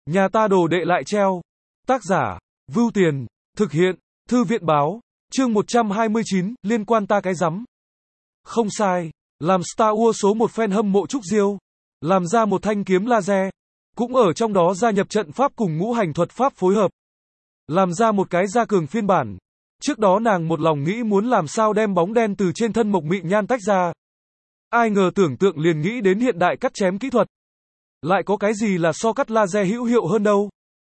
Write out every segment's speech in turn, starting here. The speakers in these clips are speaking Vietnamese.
Nhà ta đồ đệ lại treo. Tác giả, Vưu Tiền, thực hiện, Thư viện báo, chương 129, liên quan ta cái rắm. Không sai, làm Star Wars số một fan hâm mộ Trúc Diêu, làm ra một thanh kiếm laser, cũng ở trong đó gia nhập trận pháp cùng ngũ hành thuật pháp phối hợp. Làm ra một cái gia cường phiên bản. Trước đó nàng một lòng nghĩ muốn làm sao đem bóng đen từ trên thân Mộc Mị Nhan tách ra. Ai ngờ tưởng tượng liền nghĩ đến hiện đại cắt chém kỹ thuật. Lại có cái gì là so cắt laser hữu hiệu hơn đâu.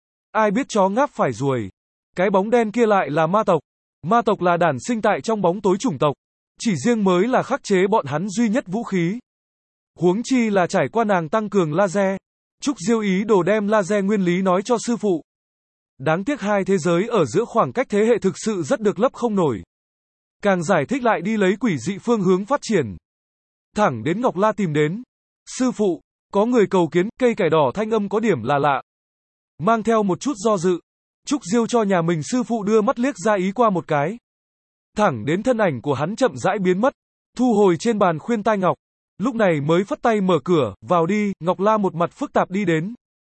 Ai biết chó ngáp phải ruồi. Cái bóng đen kia lại là ma tộc. Ma tộc là đản sinh tại trong bóng tối chủng tộc. Chỉ riêng mới là khắc chế bọn hắn duy nhất vũ khí. Huống chi là trải qua nàng tăng cường laser. Trúc Diêu ý đồ đem laser nguyên lý nói cho sư phụ. Đáng tiếc hai thế giới ở giữa khoảng cách thế hệ thực sự rất được lấp không nổi. Càng giải thích lại đi lấy quỷ dị phương hướng phát triển. Thẳng đến Ngọc La tìm đến. Sư phụ, có người cầu kiến, cây cải đỏ thanh âm có điểm là lạ. Mang theo một chút do dự. Trúc Diêu cho nhà mình sư phụ đưa mắt liếc ra ý qua một cái. Thẳng đến thân ảnh của hắn chậm rãi biến mất. Thu hồi trên bàn khuyên tai ngọc. Lúc này mới phất tay mở cửa, vào đi, Ngọc La một mặt phức tạp đi đến.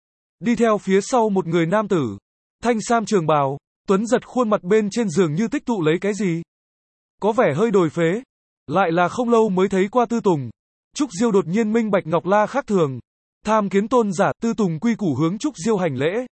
Đi theo phía sau một người nam tử. Thanh sam trường bào, Tuấn giật khuôn mặt bên trên giường như tích tụ lấy cái gì. Có vẻ hơi đồi phế. Lại là không lâu mới thấy qua Tư Tùng. Trúc Diêu đột nhiên minh bạch Ngọc La khác thường. Tham kiến tôn giả, Tư Tùng quy củ hướng Trúc Diêu hành lễ.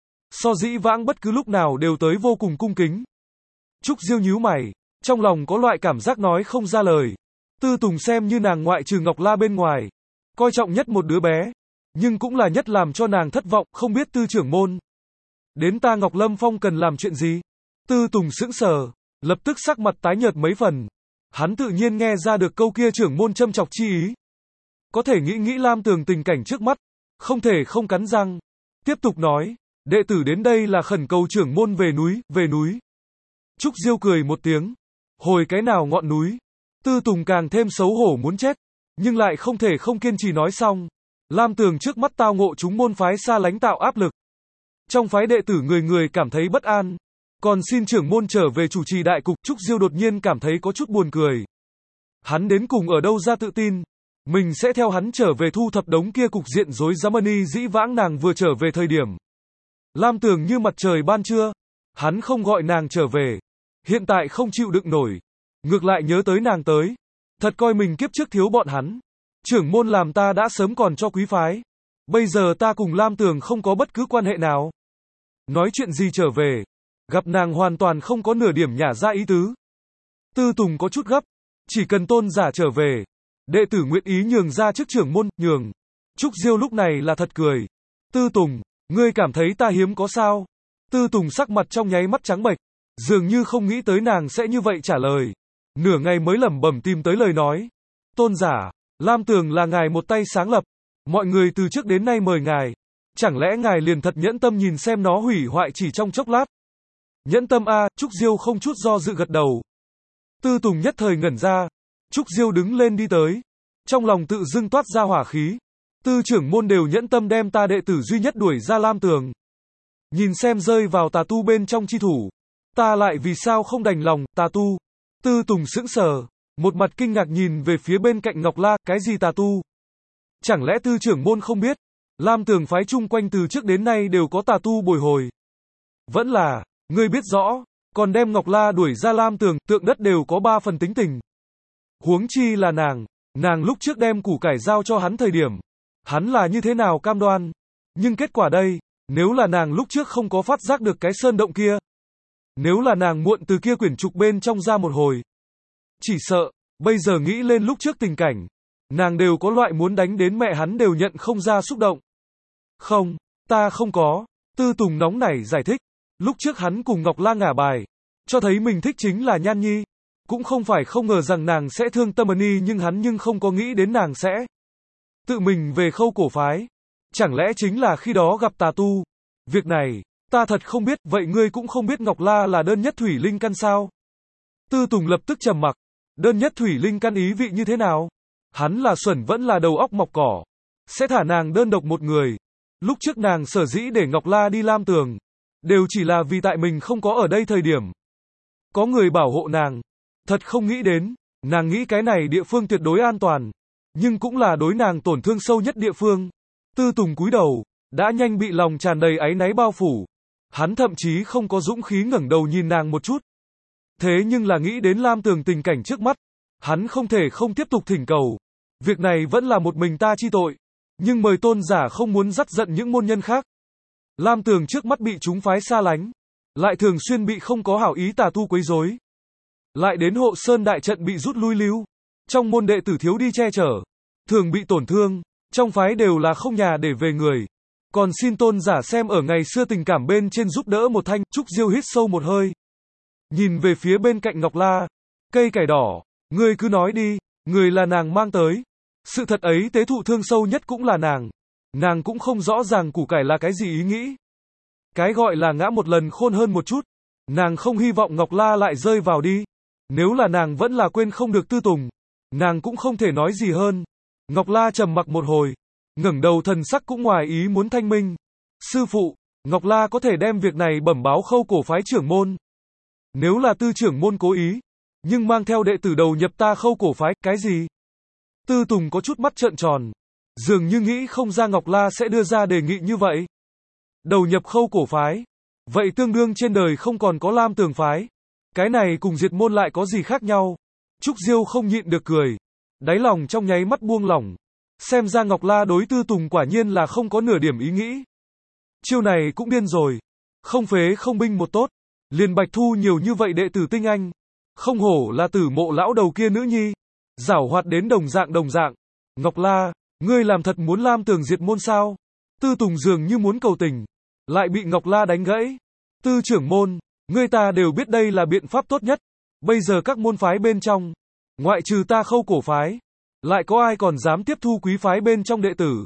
So dĩ vãng bất cứ lúc nào đều tới vô cùng cung kính. Trúc Diêu nhíu mày, trong lòng có loại cảm giác nói không ra lời. Tư Tùng xem như nàng ngoại trừ Ngọc La bên ngoài. Coi trọng nhất một đứa bé. Nhưng cũng là nhất làm cho nàng thất vọng, không biết Tư trưởng môn. Đến ta Ngọc Lâm Phong cần làm chuyện gì? Tư Tùng sững sờ, lập tức sắc mặt tái nhợt mấy phần. Hắn tự nhiên nghe ra được câu kia trưởng môn châm chọc chi ý. Có thể nghĩ Lam Tường tình cảnh trước mắt, không thể không cắn răng. Tiếp tục nói, đệ tử đến đây là khẩn cầu trưởng môn về núi. Trúc Diêu cười một tiếng. Hồi cái nào ngọn núi? Tư Tùng càng thêm xấu hổ muốn chết, nhưng lại không thể không kiên trì nói xong. Lam Tường trước mắt tao ngộ chúng môn phái xa lánh tạo áp lực. Trong phái đệ tử người người cảm thấy bất an. Còn xin trưởng môn trở về chủ trì đại cục. Trúc Diêu đột nhiên cảm thấy có chút buồn cười. Hắn đến cùng ở đâu ra tự tin? Mình sẽ theo hắn trở về thu thập đống kia cục diện rối Germany dĩ vãng nàng vừa trở về thời điểm. Lam Tường như mặt trời ban trưa. Hắn không gọi nàng trở về. Hiện tại không chịu đựng nổi. Ngược lại nhớ tới nàng tới. Thật coi mình kiếp trước thiếu bọn hắn. Trưởng môn làm ta đã sớm còn cho quý phái. Bây giờ ta cùng Lam Tường không có bất cứ quan hệ nào. Nói chuyện gì trở về. Gặp nàng hoàn toàn không có nửa điểm nhả ra ý tứ. Tư Tùng có chút gấp. Chỉ cần tôn giả trở về. Đệ tử nguyện ý nhường ra trước trưởng môn, nhường. Trúc Diêu lúc này là thật cười. Tư Tùng, ngươi cảm thấy ta hiếm có sao? Tư Tùng sắc mặt trong nháy mắt trắng bệch. Dường như không nghĩ tới nàng sẽ như vậy trả lời. Nửa ngày mới lẩm bẩm tìm tới lời nói. Tôn giả, Lam Tường là ngài một tay sáng lập. Mọi người từ trước đến nay mời ngài. Chẳng lẽ ngài liền thật nhẫn tâm nhìn xem nó hủy hoại chỉ trong chốc lát? Nhẫn tâm a, Trúc Diêu không chút do dự gật đầu. Tư Tùng nhất thời ngẩn ra. Trúc Diêu đứng lên đi tới. Trong lòng tự dưng toát ra hỏa khí. Tư trưởng môn đều nhẫn tâm đem ta đệ tử duy nhất đuổi ra Lam Tường. Nhìn xem rơi vào tà tu bên trong chi thủ. Ta lại vì sao không đành lòng, tà tu. Tư Tùng sững sờ. Một mặt kinh ngạc nhìn về phía bên cạnh Ngọc La, cái gì tà tu? Chẳng lẽ tư trưởng môn không biết? Lam Tường phái chung quanh từ trước đến nay đều có tà tu bồi hồi. Vẫn là, ngươi biết rõ, còn đem Ngọc La đuổi ra Lam Tường, tượng đất đều có 3 phần tính tình. Huống chi là nàng lúc trước đem củ cải giao cho hắn thời điểm. Hắn là như thế nào cam đoan? Nhưng kết quả đây, nếu là nàng lúc trước không có phát giác được cái sơn động kia. Nếu là nàng muộn từ kia quyển trục bên trong ra một hồi. Chỉ sợ, bây giờ nghĩ lên lúc trước tình cảnh. Nàng đều có loại muốn đánh đến mẹ hắn đều nhận không ra xúc động. Không, ta không có. Tư Tùng nóng nảy giải thích. Lúc trước hắn cùng Ngọc La ngả bài. Cho thấy mình thích chính là Nhan Nhi. Cũng không phải không ngờ rằng nàng sẽ thương tâm Nhi nhưng hắn không có nghĩ đến nàng sẽ tự mình về khâu cổ phái. Chẳng lẽ chính là khi đó gặp tà tu. Việc này, ta thật không biết, vậy ngươi cũng không biết Ngọc La là đơn nhất thủy linh căn sao? Tư Tùng lập tức trầm mặc. Đơn nhất thủy linh căn ý vị như thế nào? Hắn là xuẩn vẫn là đầu óc mọc cỏ. Sẽ thả nàng đơn độc một người. Lúc trước nàng sở dĩ để Ngọc La đi Lam Tường. Đều chỉ là vì tại mình không có ở đây thời điểm. Có người bảo hộ nàng. Thật không nghĩ đến. Nàng nghĩ cái này địa phương tuyệt đối an toàn. Nhưng cũng là đối nàng tổn thương sâu nhất địa phương. Tư Tùng cúi đầu. đã nhanh bị lòng tràn đầy áy náy bao phủ. Hắn thậm chí không có dũng khí ngẩng đầu nhìn nàng một chút. Thế nhưng là nghĩ đến Lam Tường tình cảnh trước mắt, hắn không thể không tiếp tục thỉnh cầu. Việc này vẫn là một mình ta chi tội, nhưng mời tôn giả không muốn dắt giận những môn nhân khác. Lam Tường trước mắt bị chúng phái xa lánh, lại thường xuyên bị không có hảo ý tà tu quấy rối. Lại đến Hộ Sơn đại trận bị rút lui lưu, trong môn đệ tử thiếu đi che chở, thường bị tổn thương, trong phái đều là không nhà để về người. Còn xin tôn giả xem ở ngày xưa tình cảm bên trên giúp đỡ một thanh. Trúc Diêu hít sâu một hơi, nhìn về phía bên cạnh Ngọc La. Cây cải đỏ, ngươi cứ nói đi, người là nàng mang tới. Sự thật ấy tế thụ thương sâu nhất cũng là nàng. Nàng cũng không rõ ràng củ cải là cái gì ý nghĩ. Cái gọi là ngã một lần khôn hơn một chút. Nàng không hy vọng Ngọc La lại rơi vào đi. Nếu là nàng vẫn là quên không được Tư Tùng, nàng cũng không thể nói gì hơn. Ngọc La trầm mặc một hồi, ngẩng đầu thần sắc cũng ngoài ý muốn thanh minh. Sư phụ, Ngọc La có thể đem việc này bẩm báo Khâu cổ phái trưởng môn. Nếu là Tư trưởng môn cố ý, nhưng mang theo đệ tử đầu nhập ta Khâu cổ phái, cái gì? Tư Tùng có chút mắt trợn tròn, dường như nghĩ không ra Ngọc La sẽ đưa ra đề nghị như vậy. Đầu nhập Khâu cổ phái, vậy tương đương trên đời không còn có Lam Tường phái. Cái này cùng diệt môn lại có gì khác nhau? Trúc Diêu không nhịn được cười, đáy lòng trong nháy mắt buông lỏng. Xem ra Ngọc La đối Tư Tùng quả nhiên là không có nửa điểm ý nghĩ. Chiêu này cũng điên rồi, không phế không binh một tốt, liền bạch thu nhiều như vậy đệ tử tinh anh. Không hổ là Tử Mộ lão đầu kia nữ nhi, giảo hoạt đến đồng dạng. Ngọc La, ngươi làm thật muốn Lam Tường diệt môn sao? Tư Tùng dường như muốn cầu tình, lại bị Ngọc La đánh gãy. Tư trưởng môn, ngươi ta đều biết đây là biện pháp tốt nhất. Bây giờ các môn phái bên trong, ngoại trừ ta Khâu cổ phái, lại có ai còn dám tiếp thu quý phái bên trong đệ tử?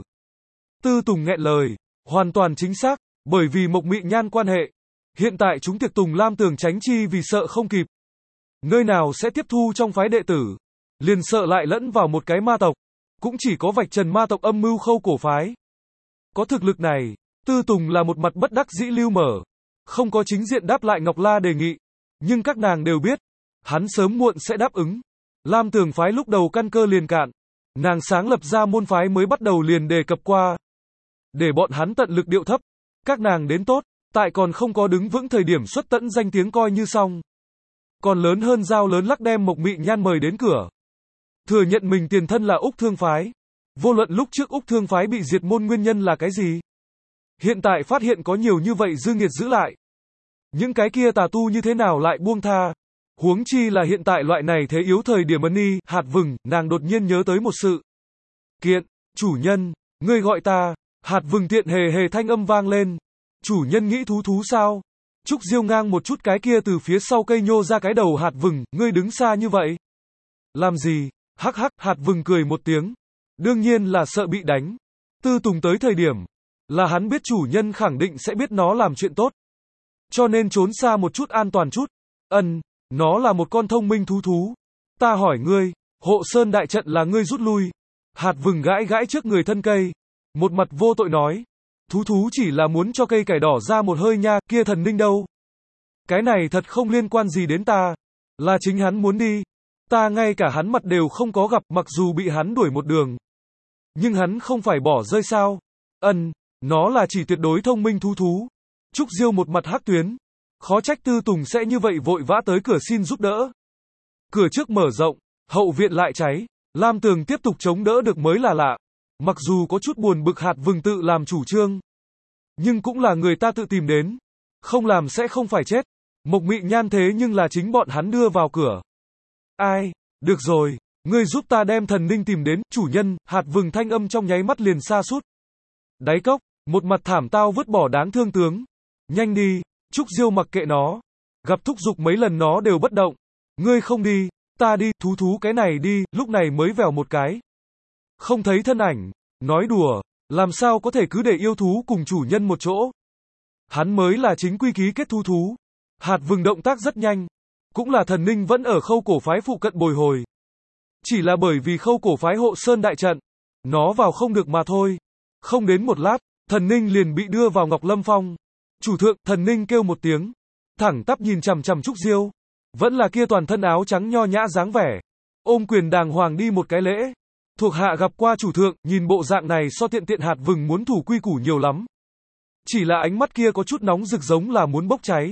Tư Tùng nghẹn lời, hoàn toàn chính xác, bởi vì Mộc Mị Nhan quan hệ. Hiện tại chúng tiệc tùng Lam Tường tránh chi vì sợ không kịp. Nơi nào sẽ tiếp thu trong phái đệ tử, liền sợ lại lẫn vào một cái ma tộc. Cũng chỉ có vạch trần ma tộc âm mưu Khâu cổ phái. Có thực lực này, Tư Tùng là một mặt bất đắc dĩ lưu mở, không có chính diện đáp lại Ngọc La đề nghị. Nhưng các nàng đều biết, hắn sớm muộn sẽ đáp ứng. Lam Tường phái lúc đầu căn cơ liền cạn, nàng sáng lập ra môn phái mới bắt đầu liền đề cập qua. Để bọn hắn tận lực điệu thấp, các nàng đến tốt, tại còn không có đứng vững thời điểm xuất tận danh tiếng coi như xong. Còn lớn hơn dao lớn lắc đem Mộc Mị Nhan mời đến cửa. Thừa nhận mình tiền thân là Úc Thương phái. Vô luận lúc trước Úc Thương phái bị diệt môn nguyên nhân là cái gì, hiện tại phát hiện có nhiều như vậy dư nghiệt giữ lại. Những cái kia tà tu như thế nào lại buông tha? Huống chi là hiện tại loại này thế yếu thời điểm ân y, hạt vừng, nàng đột nhiên nhớ tới một sự kiện. Chủ nhân, ngươi gọi ta. Hạt vừng tiện hề thanh âm vang lên. Chủ nhân nghĩ thú sao? Trúc Diêu ngang một chút cái kia từ phía sau cây nhô ra cái đầu hạt vừng, ngươi đứng xa như vậy. Làm gì? Hắc, hạt vừng cười một tiếng. Đương nhiên là sợ bị đánh. Tư Tùng tới thời điểm, là hắn biết chủ nhân khẳng định sẽ biết nó làm chuyện tốt. Cho nên trốn xa một chút an toàn chút. Nó là một con thông minh thú. Ta hỏi ngươi, Hộ Sơn đại trận là ngươi rút lui. Hạt vừng gãi trước người thân cây. Một mặt vô tội nói. Thú chỉ là muốn cho cây cải đỏ ra một hơi nha, kia thần ninh đâu? Cái này thật không liên quan gì đến ta. Là chính hắn muốn đi. Ta ngay cả hắn mặt đều không có gặp, mặc dù bị hắn đuổi một đường. Nhưng hắn không phải bỏ rơi sao? Nó là chỉ tuyệt đối thông minh thú. Trúc Diêu một mặt hắc tuyến. Khó trách Tư Tùng sẽ như vậy vội vã tới cửa xin giúp đỡ. Cửa trước mở rộng, hậu viện lại cháy. Lam Tường tiếp tục chống đỡ được mới là lạ. Mặc dù có chút buồn bực hạt vừng tự làm chủ trương, nhưng cũng là người ta tự tìm đến. Không làm sẽ không phải chết. Mộc Mị Nhan thế nhưng là chính bọn hắn đưa vào cửa. Ai? Được rồi, ngươi giúp ta đem thần ninh tìm đến. Chủ nhân, hạt vừng thanh âm trong nháy mắt liền sa sút. Đáy cốc, một mặt thảm tao vứt bỏ đáng thương tướng. Nhanh đi. Trúc Diêu mặc kệ nó. Gặp thúc giục mấy lần nó đều bất động. Ngươi không đi, ta đi. Thú cái này đi. Lúc này mới vèo một cái, không thấy thân ảnh. Nói đùa, làm sao có thể cứ để yêu thú cùng chủ nhân một chỗ. Hắn mới là chính quy ký kết thú. Hạt vừng động tác rất nhanh. Cũng là thần ninh vẫn ở Khâu cổ phái phụ cận bồi hồi. Chỉ là bởi vì Khâu cổ phái Hộ Sơn đại trận, nó vào không được mà thôi. Không đến một lát, thần ninh liền bị đưa vào Ngọc Lâm Phong. Chủ thượng, thần ninh kêu một tiếng, thẳng tắp nhìn chằm Trúc Diêu. Vẫn là kia toàn thân áo trắng nho nhã dáng vẻ. Ôm quyền đàng hoàng đi một cái lễ. Thuộc hạ gặp qua chủ thượng, nhìn bộ dạng này so tiện hạt vừng muốn thủ quy củ nhiều lắm. Chỉ là ánh mắt kia có chút nóng rực giống là muốn bốc cháy.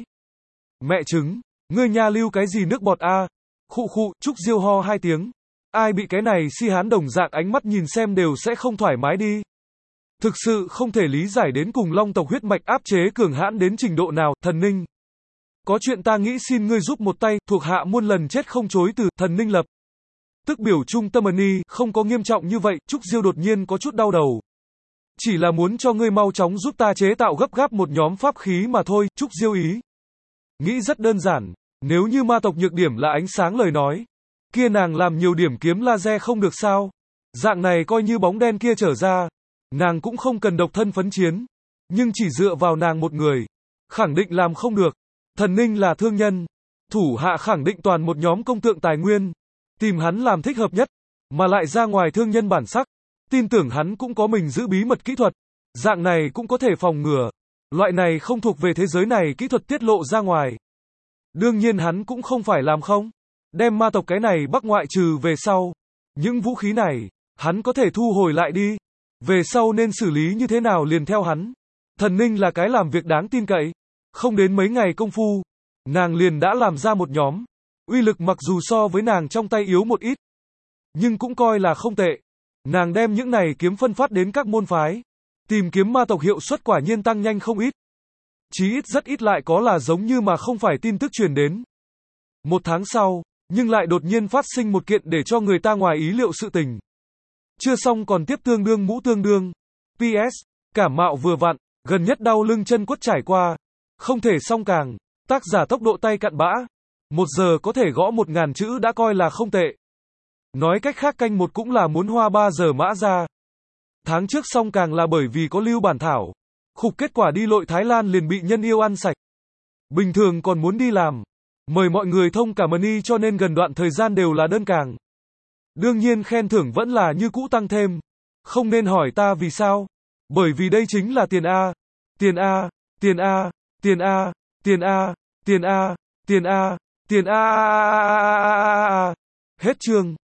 Mẹ trứng, ngươi nha lưu cái gì nước bọt a? Khụ khụ, Trúc Diêu ho hai tiếng. Ai bị cái này si hán đồng dạng ánh mắt nhìn xem đều sẽ không thoải mái đi. Thực sự không thể lý giải đến cùng long tộc huyết mạch áp chế cường hãn đến trình độ nào, Thần Ninh. Có chuyện ta nghĩ xin ngươi giúp một tay, thuộc hạ muôn lần chết không chối từ, Thần Ninh lập. Tức biểu trung tâm ân, không có nghiêm trọng như vậy, Trúc Diêu đột nhiên có chút đau đầu. Chỉ là muốn cho ngươi mau chóng giúp ta chế tạo gấp gáp một nhóm pháp khí mà thôi, Trúc Diêu ý. Nghĩ rất đơn giản, nếu như ma tộc nhược điểm là ánh sáng lời nói, kia nàng làm nhiều điểm kiếm laser không được sao? Dạng này coi như bóng đen kia trở ra, nàng cũng không cần độc thân phấn chiến, nhưng chỉ dựa vào nàng một người, khẳng định làm không được. Thần Ninh là thương nhân, thủ hạ khẳng định toàn một nhóm công tượng tài nguyên, tìm hắn làm thích hợp nhất, mà lại ra ngoài thương nhân bản sắc, tin tưởng hắn cũng có mình giữ bí mật kỹ thuật, dạng này cũng có thể phòng ngừa, loại này không thuộc về thế giới này kỹ thuật tiết lộ ra ngoài. Đương nhiên hắn cũng không phải làm không, đem ma tộc cái này bắc ngoại trừ về sau, những vũ khí này, hắn có thể thu hồi lại đi, về sau nên xử lý như thế nào liền theo hắn. Thần Ninh là cái làm việc đáng tin cậy, không đến mấy ngày công phu, nàng liền đã làm ra một nhóm, uy lực mặc dù so với nàng trong tay yếu một ít, nhưng cũng coi là không tệ. Nàng đem những này kiếm phân phát đến các môn phái, tìm kiếm ma tộc hiệu suất quả nhiên tăng nhanh không ít. Chí ít rất ít lại có là giống như mà không phải tin tức truyền đến. Một tháng sau, nhưng lại đột nhiên phát sinh một kiện để cho người ta ngoài ý liệu sự tình. Chưa xong còn tiếp tương đương mũ tương đương. PS, cảm mạo vừa vặn, gần nhất đau lưng chân quất trải qua. Không thể song càng, tác giả tốc độ tay cặn bã. 1 giờ có thể gõ 1000 chữ đã coi là không tệ. Nói cách khác canh một cũng là muốn hoa 3 giờ mã ra. Tháng trước song càng là bởi vì có lưu bản thảo. Khục kết quả đi lội Thái Lan liền bị nhân yêu ăn sạch. Bình thường còn muốn đi làm. Mời mọi người thông cảm ơn cho nên gần đoạn thời gian đều là đơn càng. Đương nhiên khen thưởng vẫn là như cũ tăng thêm. Không nên hỏi ta vì sao. Bởi vì đây chính là tiền A. Tiền A, tiền A, tiền A, tiền A, tiền A, tiền A, tiền A. Hết chương.